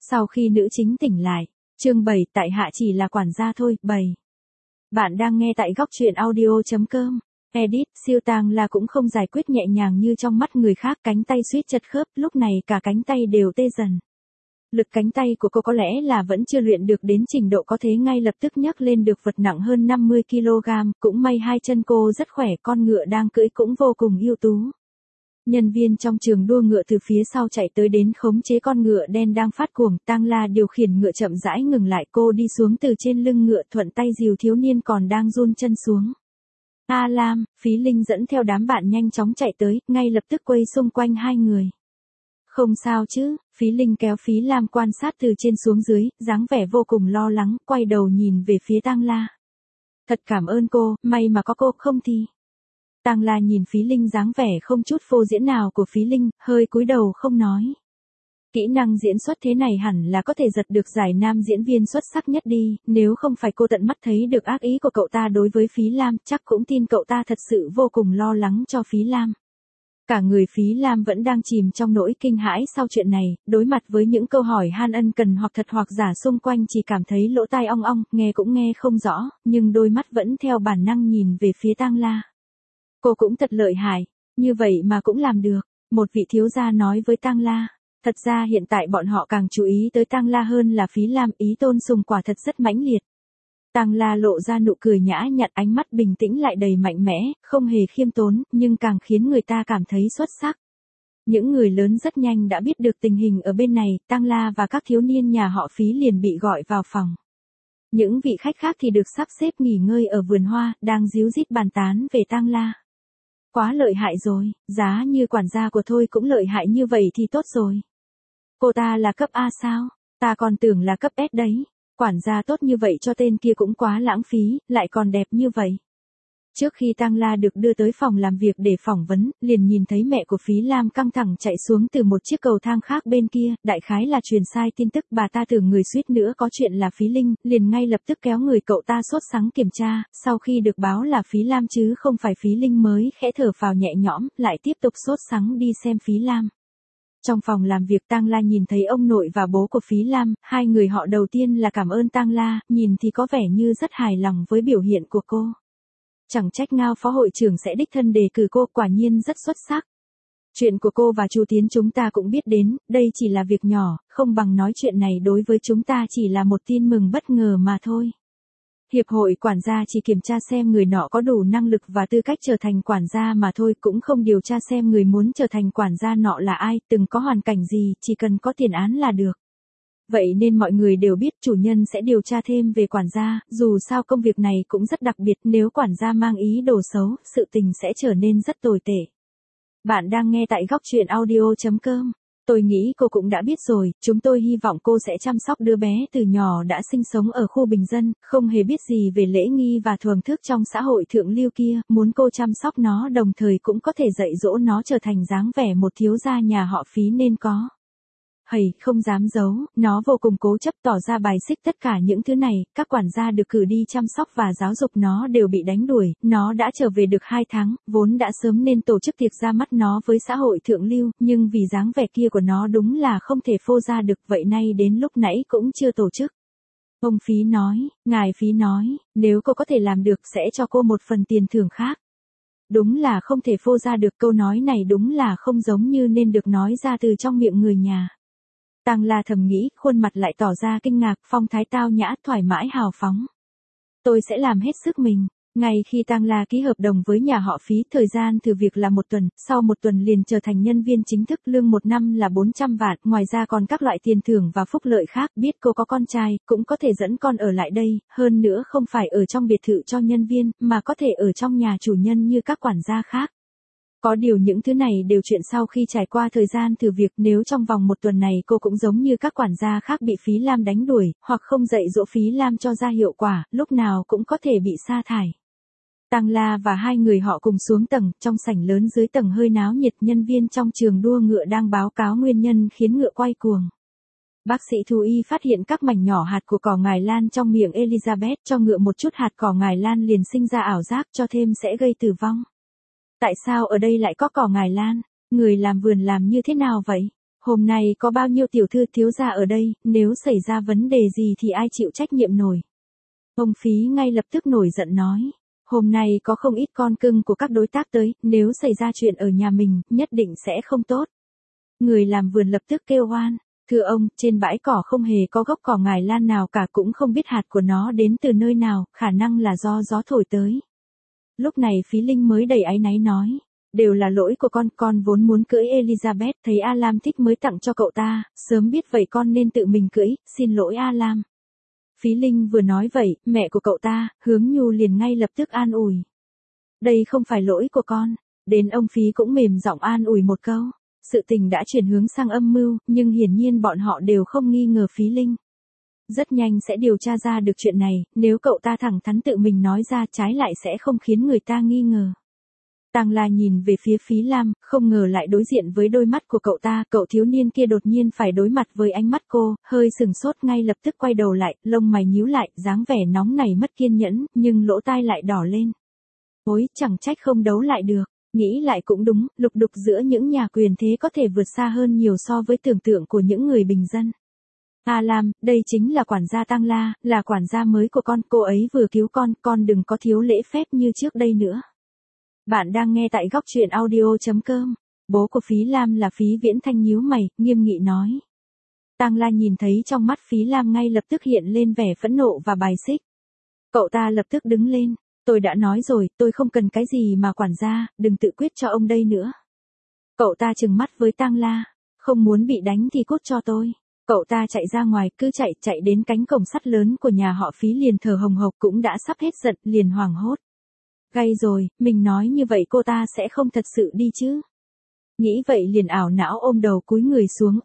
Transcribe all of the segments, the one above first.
Sau khi nữ chính tỉnh lại, chương 7 tại hạ chỉ là quản gia thôi, 7. Bạn đang nghe tại góc truyện audio.com. Edit, siêu tang là cũng không giải quyết nhẹ nhàng như trong mắt người khác, cánh tay suýt chật khớp, lúc này cả cánh tay đều tê dần. Lực cánh tay của cô có lẽ là vẫn chưa luyện được đến trình độ có thể ngay lập tức nhấc lên được vật nặng hơn 50 kg, cũng may hai chân cô rất khỏe, con ngựa đang cưỡi cũng vô cùng ưu tú. Nhân viên trong trường đua ngựa từ phía sau chạy tới đến khống chế con ngựa đen đang phát cuồng, Tang La điều khiển ngựa chậm rãi ngừng lại, cô đi xuống từ trên lưng ngựa, thuận tay dìu thiếu niên còn đang run chân xuống. A Lam, Phí Linh dẫn theo đám bạn nhanh chóng chạy tới, ngay lập tức quay xung quanh hai người. Không sao chứ, Phí Linh kéo Phí Lam quan sát từ trên xuống dưới, dáng vẻ vô cùng lo lắng, quay đầu nhìn về phía Tang La. Thật cảm ơn cô, may mà có cô, không thì... Tang La nhìn Phí Linh dáng vẻ không chút phô diễn nào của Phí Linh, hơi cúi đầu không nói. Kỹ năng diễn xuất thế này hẳn là có thể giật được giải nam diễn viên xuất sắc nhất đi, nếu không phải cô tận mắt thấy được ác ý của cậu ta đối với Phí Lam, chắc cũng tin cậu ta thật sự vô cùng lo lắng cho Phí Lam. Cả người Phí Lam vẫn đang chìm trong nỗi kinh hãi sau chuyện này, đối mặt với những câu hỏi han ân cần hoặc thật hoặc giả xung quanh chỉ cảm thấy lỗ tai ong ong, nghe cũng nghe không rõ, nhưng đôi mắt vẫn theo bản năng nhìn về phía Tang La. Cô cũng thật lợi hại, như vậy mà cũng làm được, một vị thiếu gia nói với Tang La. Thật ra hiện tại bọn họ càng chú ý tới Tang La hơn là Phí Lam, ý tôn sùng quả thật rất mãnh liệt. Tang La lộ ra nụ cười nhã nhặn, ánh mắt bình tĩnh lại đầy mạnh mẽ, không hề khiêm tốn, nhưng càng khiến người ta cảm thấy xuất sắc. Những người lớn rất nhanh đã biết được tình hình ở bên này, Tang La và các thiếu niên nhà họ Phí liền bị gọi vào phòng. Những vị khách khác thì được sắp xếp nghỉ ngơi ở vườn hoa, đang ríu rít bàn tán về Tang La. Quá lợi hại rồi, giá như quản gia của tôi cũng lợi hại như vậy thì tốt rồi. Cô ta là cấp A sao? Ta còn tưởng là cấp S đấy. Quản gia tốt như vậy cho tên kia cũng quá lãng phí, lại còn đẹp như vậy. Trước khi Tang La được đưa tới phòng làm việc để phỏng vấn, liền nhìn thấy mẹ của Phí Lam căng thẳng chạy xuống từ một chiếc cầu thang khác bên kia, đại khái là truyền sai tin tức, bà ta tưởng người suýt nữa có chuyện là Phí Linh, liền ngay lập tức kéo người cậu ta sốt sắng kiểm tra, sau khi được báo là Phí Lam chứ không phải Phí Linh mới khẽ thở phào nhẹ nhõm, lại tiếp tục sốt sắng đi xem Phí Lam. Trong phòng làm việc Tang La nhìn thấy ông nội và bố của Phí Lam, hai người họ đầu tiên là cảm ơn Tang La, nhìn thì có vẻ như rất hài lòng với biểu hiện của cô. Chẳng trách Ngao phó hội trưởng sẽ đích thân đề cử cô, quả nhiên rất xuất sắc. Chuyện của cô và Chu Tiến chúng ta cũng biết đến, đây chỉ là việc nhỏ, không bằng nói chuyện này đối với chúng ta chỉ là một tin mừng bất ngờ mà thôi. Hiệp hội quản gia chỉ kiểm tra xem người nọ có đủ năng lực và tư cách trở thành quản gia mà thôi, cũng không điều tra xem người muốn trở thành quản gia nọ là ai, từng có hoàn cảnh gì, chỉ cần có tiền án là được. Vậy nên mọi người đều biết chủ nhân sẽ điều tra thêm về quản gia, dù sao công việc này cũng rất đặc biệt, nếu quản gia mang ý đồ xấu, sự tình sẽ trở nên rất tồi tệ. Bạn đang nghe tại góc truyện audio.com. Tôi nghĩ cô cũng đã biết rồi, chúng tôi hy vọng cô sẽ chăm sóc đứa bé từ nhỏ đã sinh sống ở khu bình dân, không hề biết gì về lễ nghi và thường thức trong xã hội thượng lưu kia, muốn cô chăm sóc nó đồng thời cũng có thể dạy dỗ nó trở thành dáng vẻ một thiếu gia nhà họ Phí nên có. Hầy, không dám giấu, nó vô cùng cố chấp tỏ ra bài xích tất cả những thứ này, các quản gia được cử đi chăm sóc và giáo dục nó đều bị đánh đuổi, nó đã trở về được 2 tháng, vốn đã sớm nên tổ chức tiệc ra mắt nó với xã hội thượng lưu, nhưng vì dáng vẻ kia của nó đúng là không thể phô ra được, vậy nay đến lúc nãy cũng chưa tổ chức. Ông Phí nói, ngài Phí nói, nếu cô có thể làm được sẽ cho cô một phần tiền thưởng khác. Đúng là không thể phô ra được, câu nói này đúng là không giống như nên được nói ra từ trong miệng người nhà. Tang La thầm nghĩ, khuôn mặt lại tỏ ra kinh ngạc, phong thái tao nhã, thoải mái hào phóng. Tôi sẽ làm hết sức mình. Ngay khi Tang La ký hợp đồng với nhà họ Phí, thời gian thử việc là 1 tuần, sau 1 tuần liền trở thành nhân viên chính thức, lương 1 năm là 400 vạn, ngoài ra còn các loại tiền thưởng và phúc lợi khác, biết cô có con trai, cũng có thể dẫn con ở lại đây, hơn nữa không phải ở trong biệt thự cho nhân viên, mà có thể ở trong nhà chủ nhân như các quản gia khác. Có điều những thứ này đều chuyện sau khi trải qua thời gian thử việc, nếu trong vòng 1 tuần này cô cũng giống như các quản gia khác bị Phí Lam đánh đuổi, hoặc không dạy dỗ Phí Lam cho ra hiệu quả, lúc nào cũng có thể bị sa thải. Tang La và hai người họ cùng xuống tầng, trong sảnh lớn dưới tầng hơi náo nhiệt, nhân viên trong trường đua ngựa đang báo cáo nguyên nhân khiến ngựa quay cuồng. Bác sĩ thú y phát hiện các mảnh nhỏ hạt của cỏ ngài lan trong miệng Elizabeth, cho ngựa một chút hạt cỏ ngài lan liền sinh ra ảo giác, cho thêm sẽ gây tử vong. Tại sao ở đây lại có cỏ ngài lan? Người làm vườn làm như thế nào vậy? Hôm nay có bao nhiêu tiểu thư thiếu gia ở đây, nếu xảy ra vấn đề gì thì ai chịu trách nhiệm nổi. Ông Phí ngay lập tức nổi giận nói. Hôm nay có không ít con cưng của các đối tác tới, nếu xảy ra chuyện ở nhà mình, nhất định sẽ không tốt. Người làm vườn lập tức kêu oan. Thưa ông, trên bãi cỏ không hề có gốc cỏ ngải lan nào cả, cũng không biết hạt của nó đến từ nơi nào, khả năng là do gió thổi tới. Lúc này Phí Linh mới đầy áy náy nói. Đều là lỗi của con vốn muốn cưỡi Elizabeth, thấy A Lam thích mới tặng cho cậu ta, sớm biết vậy con nên tự mình cưỡi, xin lỗi A Lam. Phí Linh vừa nói vậy, mẹ của cậu ta, Hướng Nhu liền ngay lập tức an ủi. Đây không phải lỗi của con. Đến ông Phí cũng mềm giọng an ủi một câu. Sự tình đã chuyển hướng sang âm mưu, nhưng hiển nhiên bọn họ đều không nghi ngờ Phí Linh. Rất nhanh sẽ điều tra ra được chuyện này, nếu cậu ta thẳng thắn tự mình nói ra trái lại sẽ không khiến người ta nghi ngờ. Tang La nhìn về phía Phí Lam, không ngờ lại đối diện với đôi mắt của cậu ta, cậu thiếu niên kia đột nhiên phải đối mặt với ánh mắt cô, hơi sừng sốt ngay lập tức quay đầu lại, lông mày nhíu lại, dáng vẻ nóng này mất kiên nhẫn, nhưng lỗ tai lại đỏ lên. Ôi, chẳng trách không đấu lại được, nghĩ lại cũng đúng, lục đục giữa những nhà quyền thế có thể vượt xa hơn nhiều so với tưởng tượng của những người bình dân. A Lam, đây chính là quản gia Tang La, là quản gia mới của con, cô ấy vừa cứu con đừng có thiếu lễ phép như trước đây nữa. Bạn đang nghe tại góc truyện audio.com. Bố của Phí Lam là Phí Viễn Thanh nhíu mày, nghiêm nghị nói. Tang La nhìn thấy trong mắt Phí Lam ngay lập tức hiện lên vẻ phẫn nộ và bài xích. Cậu ta lập tức đứng lên. Tôi đã nói rồi, tôi không cần cái gì mà quản gia, đừng tự quyết cho ông đây nữa. Cậu ta trừng mắt với Tang La. Không muốn bị đánh thì cút cho tôi. Cậu ta chạy ra ngoài, cứ chạy đến cánh cổng sắt lớn của nhà họ Phí liền thở hồng hộc, cũng đã sắp hết giận, liền hoảng hốt. Gay rồi, mình nói như vậy cô ta sẽ không thật sự đi chứ. Nghĩ vậy liền ảo não ôm đầu cúi người xuống,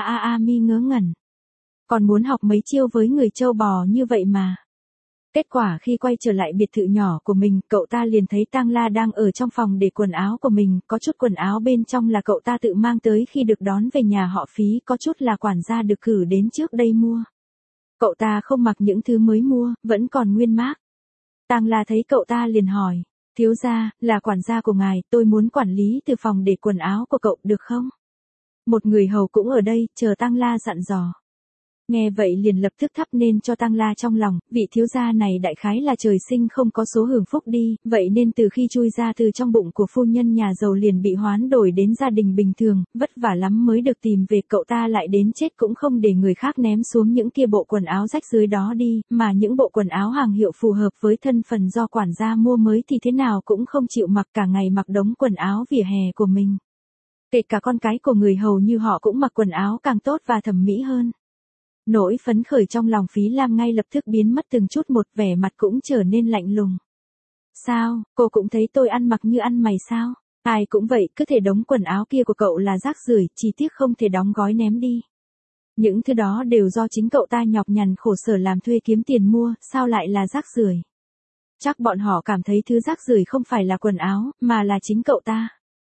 mi ngớ ngẩn. Còn muốn học mấy chiêu với người trâu bò như vậy mà. Kết quả khi quay trở lại biệt thự nhỏ của mình, cậu ta liền thấy Tang La đang ở trong phòng để quần áo của mình, có chút quần áo bên trong là cậu ta tự mang tới khi được đón về nhà họ Phí, có chút là quản gia được cử đến trước đây mua. Cậu ta không mặc những thứ mới mua, vẫn còn nguyên mác. Tang La thấy cậu ta liền hỏi, thiếu gia, là quản gia của ngài, tôi muốn quản lý từ phòng để quần áo của cậu, được không? Một người hầu cũng ở đây, chờ Tang La dặn dò. Nghe vậy liền lập tức thắp nên cho Tang La trong lòng, vị thiếu gia này đại khái là trời sinh không có số hưởng phúc đi, vậy nên từ khi chui ra từ trong bụng của phu nhân nhà giàu liền bị hoán đổi đến gia đình bình thường, vất vả lắm mới được tìm về, cậu ta lại đến chết cũng không để người khác ném xuống những kia bộ quần áo rách dưới đó đi, mà những bộ quần áo hàng hiệu phù hợp với thân phận do quản gia mua mới thì thế nào cũng không chịu mặc, cả ngày mặc đống quần áo vỉa hè của mình. Kể cả con cái của người hầu như họ cũng mặc quần áo càng tốt và thẩm mỹ hơn. Nỗi phấn khởi trong lòng Phí Lam ngay lập tức biến mất từng chút một, vẻ mặt cũng trở nên lạnh lùng. Sao, cô cũng thấy tôi ăn mặc như ăn mày sao? Ai cũng vậy, cứ thể đống quần áo kia của cậu là rác rưởi, chỉ tiếc không thể đóng gói ném đi. Những thứ đó đều do chính cậu ta nhọc nhằn khổ sở làm thuê kiếm tiền mua, sao lại là rác rưởi? Chắc bọn họ cảm thấy thứ rác rưởi không phải là quần áo, mà là chính cậu ta.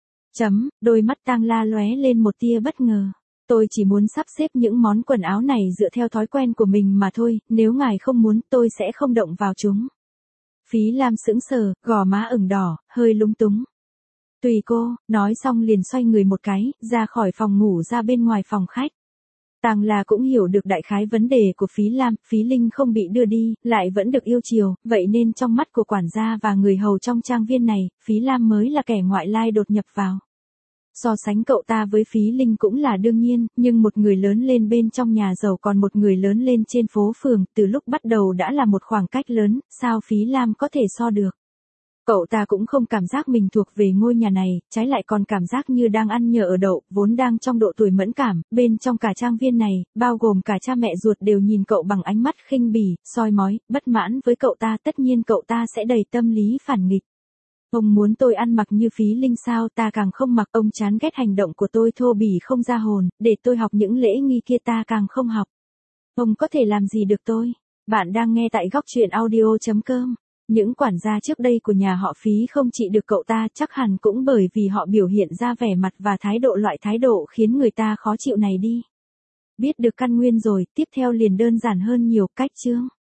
Đôi mắt Tang La lóe lên một tia bất ngờ. Tôi chỉ muốn sắp xếp những món quần áo này dựa theo thói quen của mình mà thôi, nếu ngài không muốn tôi sẽ không động vào chúng. Phí Lam sững sờ, gò má ửng đỏ, hơi lúng túng. Tùy cô, nói xong liền xoay người một cái, ra khỏi phòng ngủ ra bên ngoài phòng khách. Tang La cũng hiểu được đại khái vấn đề của Phí Lam, Phí Linh không bị đưa đi, lại vẫn được yêu chiều, vậy nên trong mắt của quản gia và người hầu trong trang viên này, Phí Lam mới là kẻ ngoại lai đột nhập vào. So sánh cậu ta với Phí Linh cũng là đương nhiên, nhưng một người lớn lên bên trong nhà giàu còn một người lớn lên trên phố phường, từ lúc bắt đầu đã là một khoảng cách lớn, sao Phí Lam có thể so được. Cậu ta cũng không cảm giác mình thuộc về ngôi nhà này, trái lại còn cảm giác như đang ăn nhờ ở đậu, vốn đang trong độ tuổi mẫn cảm, bên trong cả trang viên này, bao gồm cả cha mẹ ruột đều nhìn cậu bằng ánh mắt khinh bỉ, soi mói, bất mãn với cậu ta, tất nhiên cậu ta sẽ đầy tâm lý phản nghịch. Ông muốn tôi ăn mặc như Phí Linh sao, ta càng không mặc, ông chán ghét hành động của tôi thô bỉ không ra hồn, để tôi học những lễ nghi kia ta càng không học. Ông có thể làm gì được tôi? Bạn đang nghe tại góc truyện audio.com. Những quản gia trước đây của nhà họ Phí không trị được cậu ta, chắc hẳn cũng bởi vì họ biểu hiện ra vẻ mặt và thái độ, loại thái độ khiến người ta khó chịu này đi. Biết được căn nguyên rồi, tiếp theo liền đơn giản hơn nhiều, cách chương.